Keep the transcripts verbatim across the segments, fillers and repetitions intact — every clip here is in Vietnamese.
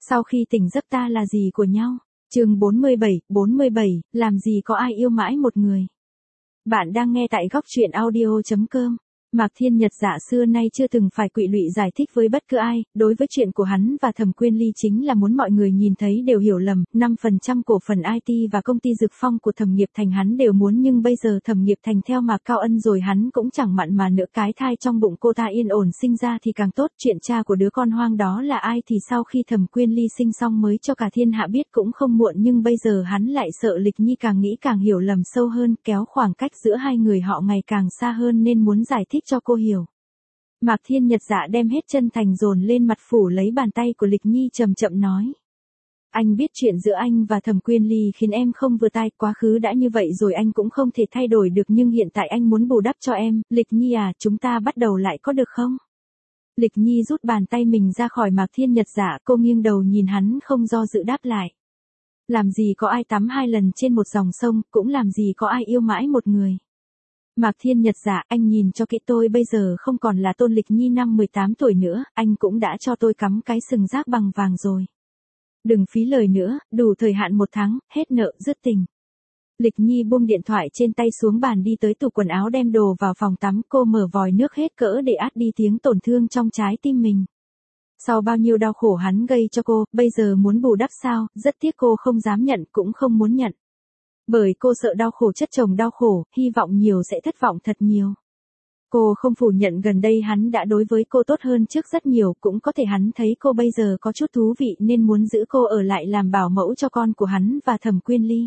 Sau khi tỉnh giấc ta là gì của nhau? Chương bốn mươi bảy, bốn mươi bảy, làm gì có ai yêu mãi một người. Bạn đang nghe tại góc truyện audio chấm com. Mạc Thiên Nhật Dạ xưa nay chưa từng phải quỵ lụy giải thích với bất cứ ai, đối với chuyện của hắn và Thẩm Quyên Ly chính là muốn mọi người nhìn thấy đều hiểu lầm, năm phần trăm cổ phần i tê và công ty Dực Phong của Thẩm Nghiệp Thành hắn đều muốn, nhưng bây giờ Thẩm Nghiệp Thành theo Mạc Cao Ân rồi hắn cũng chẳng mặn mà nữa, cái thai trong bụng cô ta yên ổn sinh ra thì càng tốt, chuyện cha của đứa con hoang đó là ai thì sau khi Thẩm Quyên Ly sinh xong mới cho cả thiên hạ biết cũng không muộn, nhưng bây giờ hắn lại sợ Lịch Nhi càng nghĩ càng hiểu lầm sâu hơn, kéo khoảng cách giữa hai người họ ngày càng xa hơn nên muốn giải thích cho cô hiểu. Mạc Thiên Nhật Dạ đem hết chân thành dồn lên mặt, phủ lấy bàn tay của Lịch Nhi chậm chậm nói. Anh biết chuyện giữa anh và Thẩm Quyên Ly khiến em không vừa tai, quá khứ đã như vậy rồi anh cũng không thể thay đổi được, nhưng hiện tại anh muốn bù đắp cho em, Lịch Nhi à, chúng ta bắt đầu lại có được không? Lịch Nhi rút bàn tay mình ra khỏi Mạc Thiên Nhật Dạ, cô nghiêng đầu nhìn hắn không do dự đáp lại. Làm gì có ai tắm hai lần trên một dòng sông, cũng làm gì có ai yêu mãi một người. Mạc Thiên Nhật Dạ, anh nhìn cho kỹ, tôi bây giờ không còn là Tôn Lịch Nhi năm mười tám tuổi nữa, anh cũng đã cho tôi cắm cái sừng rác bằng vàng rồi. Đừng phí lời nữa, đủ thời hạn một tháng, hết nợ, dứt tình. Lịch Nhi buông điện thoại trên tay xuống bàn, đi tới tủ quần áo đem đồ vào phòng tắm, cô mở vòi nước hết cỡ để át đi tiếng tổn thương trong trái tim mình. Sau bao nhiêu đau khổ hắn gây cho cô, bây giờ muốn bù đắp sao, rất tiếc cô không dám nhận cũng không muốn nhận. Bởi cô sợ đau khổ chất chồng đau khổ, hy vọng nhiều sẽ thất vọng thật nhiều. Cô không phủ nhận gần đây hắn đã đối với cô tốt hơn trước rất nhiều, cũng có thể hắn thấy cô bây giờ có chút thú vị nên muốn giữ cô ở lại làm bảo mẫu cho con của hắn và Thẩm Quyên Ly.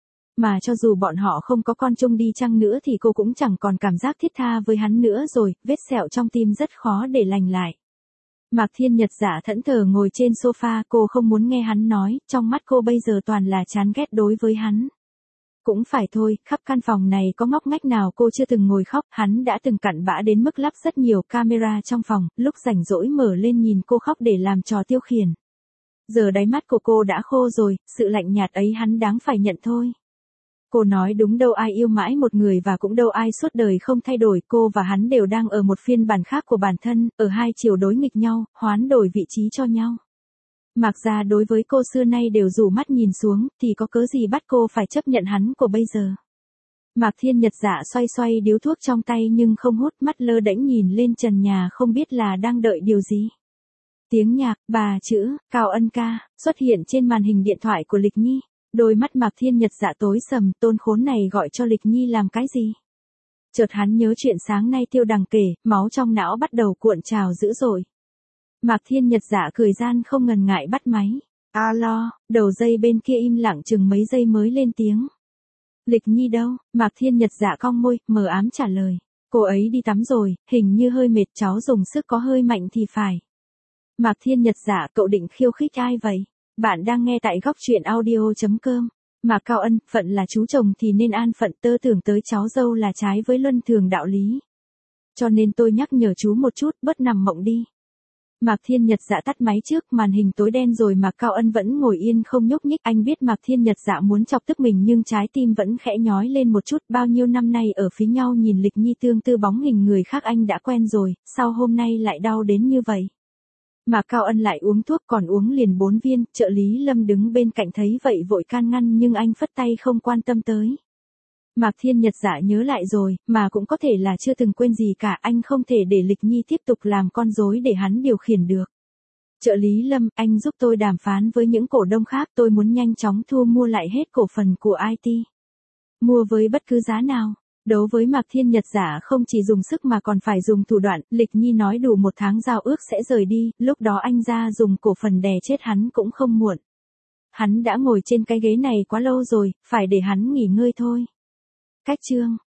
Mà cho dù bọn họ không có con chung đi chăng nữa thì cô cũng chẳng còn cảm giác thiết tha với hắn nữa rồi, vết sẹo trong tim rất khó để lành lại. Mạc Thiên Nhật Dạ thẫn thờ ngồi trên sofa, cô không muốn nghe hắn nói, trong mắt cô bây giờ toàn là chán ghét đối với hắn. Cũng phải thôi, khắp căn phòng này có ngóc ngách nào cô chưa từng ngồi khóc, hắn đã từng cặn bã đến mức lắp rất nhiều camera trong phòng, lúc rảnh rỗi mở lên nhìn cô khóc để làm trò tiêu khiển. Giờ đáy mắt của cô đã khô rồi, sự lạnh nhạt ấy hắn đáng phải nhận thôi. Cô nói đúng, đâu ai yêu mãi một người và cũng đâu ai suốt đời không thay đổi, cô và hắn đều đang ở một phiên bản khác của bản thân, ở hai chiều đối nghịch nhau, hoán đổi vị trí cho nhau. Mạc gia đối với cô xưa nay đều rủ mắt nhìn xuống, thì có cớ gì bắt cô phải chấp nhận hắn của bây giờ. Mạc Thiên Nhật Dạ xoay xoay điếu thuốc trong tay nhưng không hút, mắt lơ đễnh nhìn lên trần nhà không biết là đang đợi điều gì. Tiếng nhạc, bà chữ, Cao Ân ca, xuất hiện trên màn hình điện thoại của Lịch Nhi. Đôi mắt Mạc Thiên Nhật Dạ tối sầm, Tôn khốn này gọi cho Lịch Nhi làm cái gì? Chợt hắn nhớ chuyện sáng nay Tiêu Đằng kể, máu trong não bắt đầu cuộn trào dữ dội. Mạc Thiên Nhật Dạ cười gian không ngần ngại bắt máy. Alo, đầu dây bên kia im lặng chừng mấy giây mới lên tiếng. Lịch Nhi đâu? Mạc Thiên Nhật Dạ cong môi, mờ ám trả lời. Cô ấy đi tắm rồi, hình như hơi mệt, cháu dùng sức có hơi mạnh thì phải. Mạc Thiên Nhật Dạ, cậu định khiêu khích ai vậy? Bạn đang nghe tại góc truyện audio chấm com. Mạc Cao Ân, phận là chú chồng thì nên an phận, tơ tưởng tới cháu dâu là trái với luân thường đạo lý. Cho nên tôi nhắc nhở chú một chút, bớt nằm mộng đi. Mạc Thiên Nhật Dạ tắt máy trước, màn hình tối đen rồi Mạc Cao Ân vẫn ngồi yên không nhúc nhích, anh biết Mạc Thiên Nhật Dạ muốn chọc tức mình nhưng trái tim vẫn khẽ nhói lên một chút, bao nhiêu năm nay ở phía nhau nhìn Lịch Nhi tương tư bóng hình người khác anh đã quen rồi, sao hôm nay lại đau đến như vậy. Mạc Cao Ân lại uống thuốc, còn uống liền bốn viên, trợ lý Lâm đứng bên cạnh thấy vậy vội can ngăn nhưng anh phất tay không quan tâm tới. Mạc Thiên Nhật Dạ nhớ lại rồi, mà cũng có thể là chưa từng quên gì cả, anh không thể để Lịch Nhi tiếp tục làm con rối để hắn điều khiển được. Trợ lý Lâm, anh giúp tôi đàm phán với những cổ đông khác, tôi muốn nhanh chóng thu mua lại hết cổ phần của i tê. Mua với bất cứ giá nào. Đấu với Mạc Thiên Nhật Dạ không chỉ dùng sức mà còn phải dùng thủ đoạn, Lịch Nhi nói đủ một tháng giao ước sẽ rời đi, lúc đó anh ra dùng cổ phần đè chết hắn cũng không muộn. Hắn đã ngồi trên cái ghế này quá lâu rồi, phải để hắn nghỉ ngơi thôi. Cách chương